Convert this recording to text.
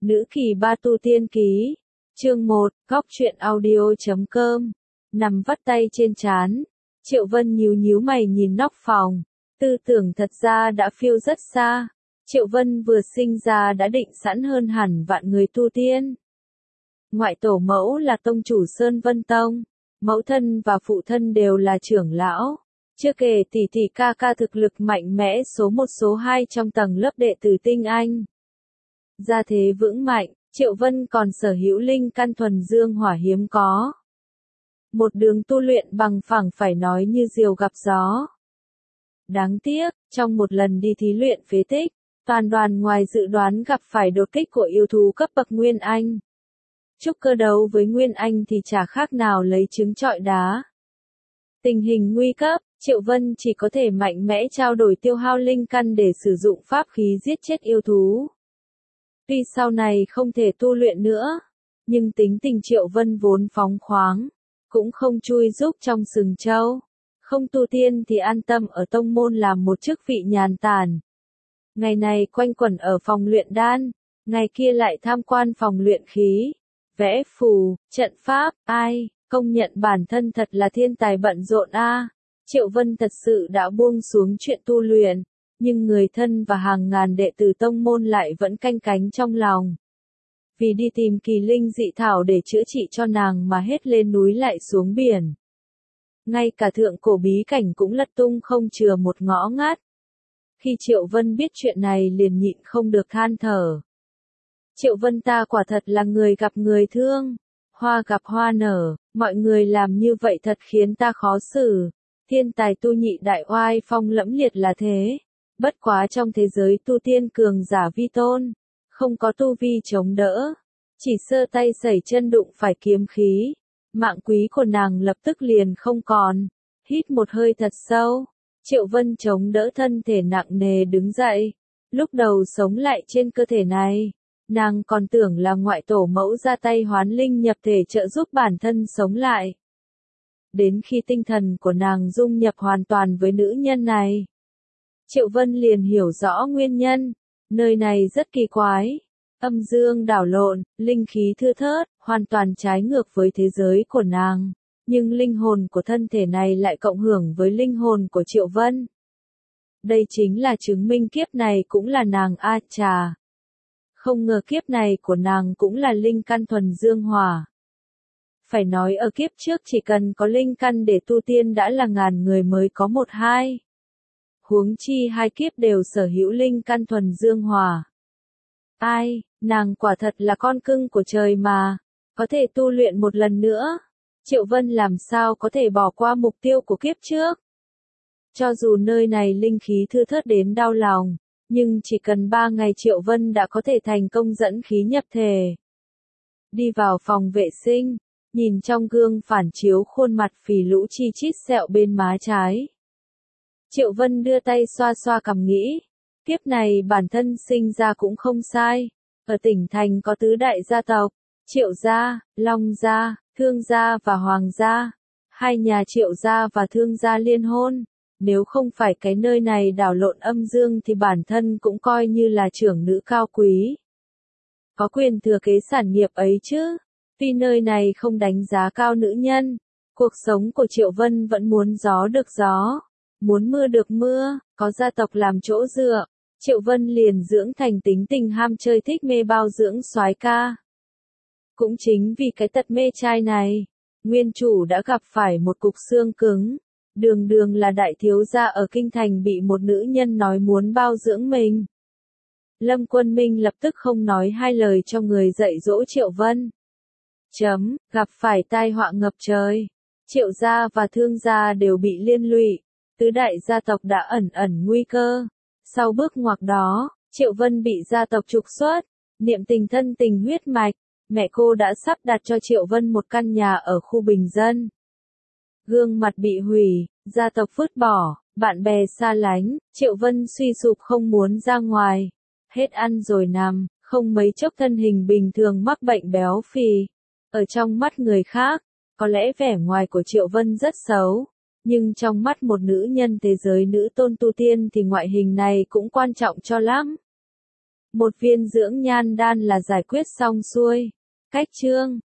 Nữ kỳ ba tu tiên ký. Chương 1, góc truyện audio.com. Nằm vắt tay trên trán, Triệu Vân nhíu nhíu mày nhìn nóc phòng, tư tưởng thật ra đã phiêu rất xa. Triệu Vân vừa sinh ra đã định sẵn hơn hẳn vạn người tu tiên. Ngoại tổ mẫu là tông chủ Sơn Vân Tông, mẫu thân và phụ thân đều là trưởng lão. Chưa kể tỷ tỷ ca ca thực lực mạnh mẽ số 1 số 2 trong tầng lớp đệ tử tinh anh. Gia thế vững mạnh, Triệu Vân còn sở hữu linh căn thuần dương hỏa hiếm có. Một đường tu luyện bằng phẳng phải nói như diều gặp gió. Đáng tiếc, trong một lần đi thí luyện phế tích, toàn đoàn ngoài dự đoán gặp phải đột kích của yêu thú cấp bậc Nguyên Anh. Trúc cơ đấu với Nguyên Anh thì chả khác nào lấy trứng trọi đá. Tình hình nguy cấp, Triệu Vân chỉ có thể mạnh mẽ trao đổi tiêu hao linh căn để sử dụng pháp khí giết chết yêu thú. Tuy sau này không thể tu luyện nữa, nhưng tính tình Triệu Vân vốn phóng khoáng, cũng không chui rúc trong sừng trâu. Không tu tiên thì an tâm ở tông môn làm một chức vị nhàn tản. Ngày này quanh quẩn ở phòng luyện đan, ngày kia lại tham quan phòng luyện khí, vẽ phù, trận pháp, công nhận bản thân thật là thiên tài bận rộn a. Triệu Vân thật sự đã buông xuống chuyện tu luyện, nhưng người thân và hàng ngàn đệ tử tông môn lại vẫn canh cánh trong lòng. Vì đi tìm kỳ linh dị thảo để chữa trị cho nàng mà hết lên núi lại xuống biển. Ngay cả thượng cổ bí cảnh cũng lật tung không chừa một ngõ ngách. Khi Triệu Vân biết chuyện này liền nhịn không được than thở. Triệu Vân ta quả thật là người gặp người thương, hoa gặp hoa nở, mọi người làm như vậy thật khiến ta khó xử. Thiên tài tu nhị đại oai phong lẫm liệt là thế, bất quá trong thế giới tu tiên cường giả vi tôn, không có tu vi chống đỡ, chỉ sơ tay sẩy chân đụng phải kiếm khí, mạng quý của nàng lập tức liền không còn. Hít một hơi thật sâu, Triệu Vân chống đỡ thân thể nặng nề đứng dậy, lúc đầu sống lại trên cơ thể này, nàng còn tưởng là ngoại tổ mẫu ra tay hoán linh nhập thể trợ giúp bản thân sống lại. Đến khi tinh thần của nàng dung nhập hoàn toàn với nữ nhân này, Triệu Vân liền hiểu rõ nguyên nhân. Nơi này rất kỳ quái, âm dương đảo lộn, linh khí thưa thớt, hoàn toàn trái ngược với thế giới của nàng, nhưng linh hồn của thân thể này lại cộng hưởng với linh hồn của Triệu Vân. Đây chính là chứng minh kiếp này cũng là nàng a chà. Không ngờ kiếp này của nàng cũng là linh căn thuần dương hỏa. Phải nói ở kiếp trước chỉ cần có linh căn để tu tiên đã là ngàn người mới có một hai. Huống chi hai kiếp đều sở hữu linh căn thuần dương hỏa. Nàng quả thật là con cưng của trời mà, có thể tu luyện một lần nữa. Triệu Vân làm sao có thể bỏ qua mục tiêu của kiếp trước. Cho dù nơi này linh khí thưa thớt đến đau lòng, nhưng chỉ cần 3 ngày Triệu Vân đã có thể thành công dẫn khí nhập thể. Đi vào phòng vệ sinh, nhìn trong gương phản chiếu khuôn mặt phì lũ chi chít sẹo bên má trái. Triệu Vân đưa tay xoa xoa cằm nghĩ, kiếp này bản thân sinh ra cũng không sai. Ở tỉnh thành có tứ đại gia tộc, Triệu gia, Long gia, Thương gia và Hoàng gia. Hai nhà Triệu gia và Thương gia liên hôn. Nếu không phải cái nơi này đảo lộn âm dương thì bản thân cũng coi như là trưởng nữ cao quý. Có quyền thừa kế sản nghiệp ấy chứ. Tuy nơi này không đánh giá cao nữ nhân, cuộc sống của Triệu Vân vẫn muốn gió được gió, muốn mưa được mưa, có gia tộc làm chỗ dựa. Triệu Vân liền dưỡng thành tính tình ham chơi thích mê bao dưỡng soái ca. Cũng chính vì cái tật mê trai này, nguyên chủ đã gặp phải một cục xương cứng. Đường đường là đại thiếu gia ở kinh thành bị một nữ nhân nói muốn bao dưỡng mình. Lâm Quân Minh lập tức không nói hai lời cho người dạy dỗ Triệu Vân. Gặp phải tai họa ngập trời. Triệu gia và Thương gia đều bị liên lụy. Tứ đại gia tộc đã ẩn ẩn nguy cơ. Sau bước ngoặt đó, Triệu Vân bị gia tộc trục xuất. Niệm tình thân tình huyết mạch, mẹ cô đã sắp đặt cho Triệu Vân một căn nhà ở khu bình dân. Gương mặt bị hủy, gia tộc vứt bỏ, bạn bè xa lánh, Triệu Vân suy sụp không muốn ra ngoài. Hết ăn rồi nằm, không mấy chốc thân hình bình thường mắc bệnh béo phì. Ở trong mắt người khác, có lẽ vẻ ngoài của Triệu Vân rất xấu, nhưng trong mắt một nữ nhân thế giới nữ tôn tu tiên thì ngoại hình này cũng quan trọng cho lắm. Một viên dưỡng nhan đan là giải quyết xong xuôi. Cách chương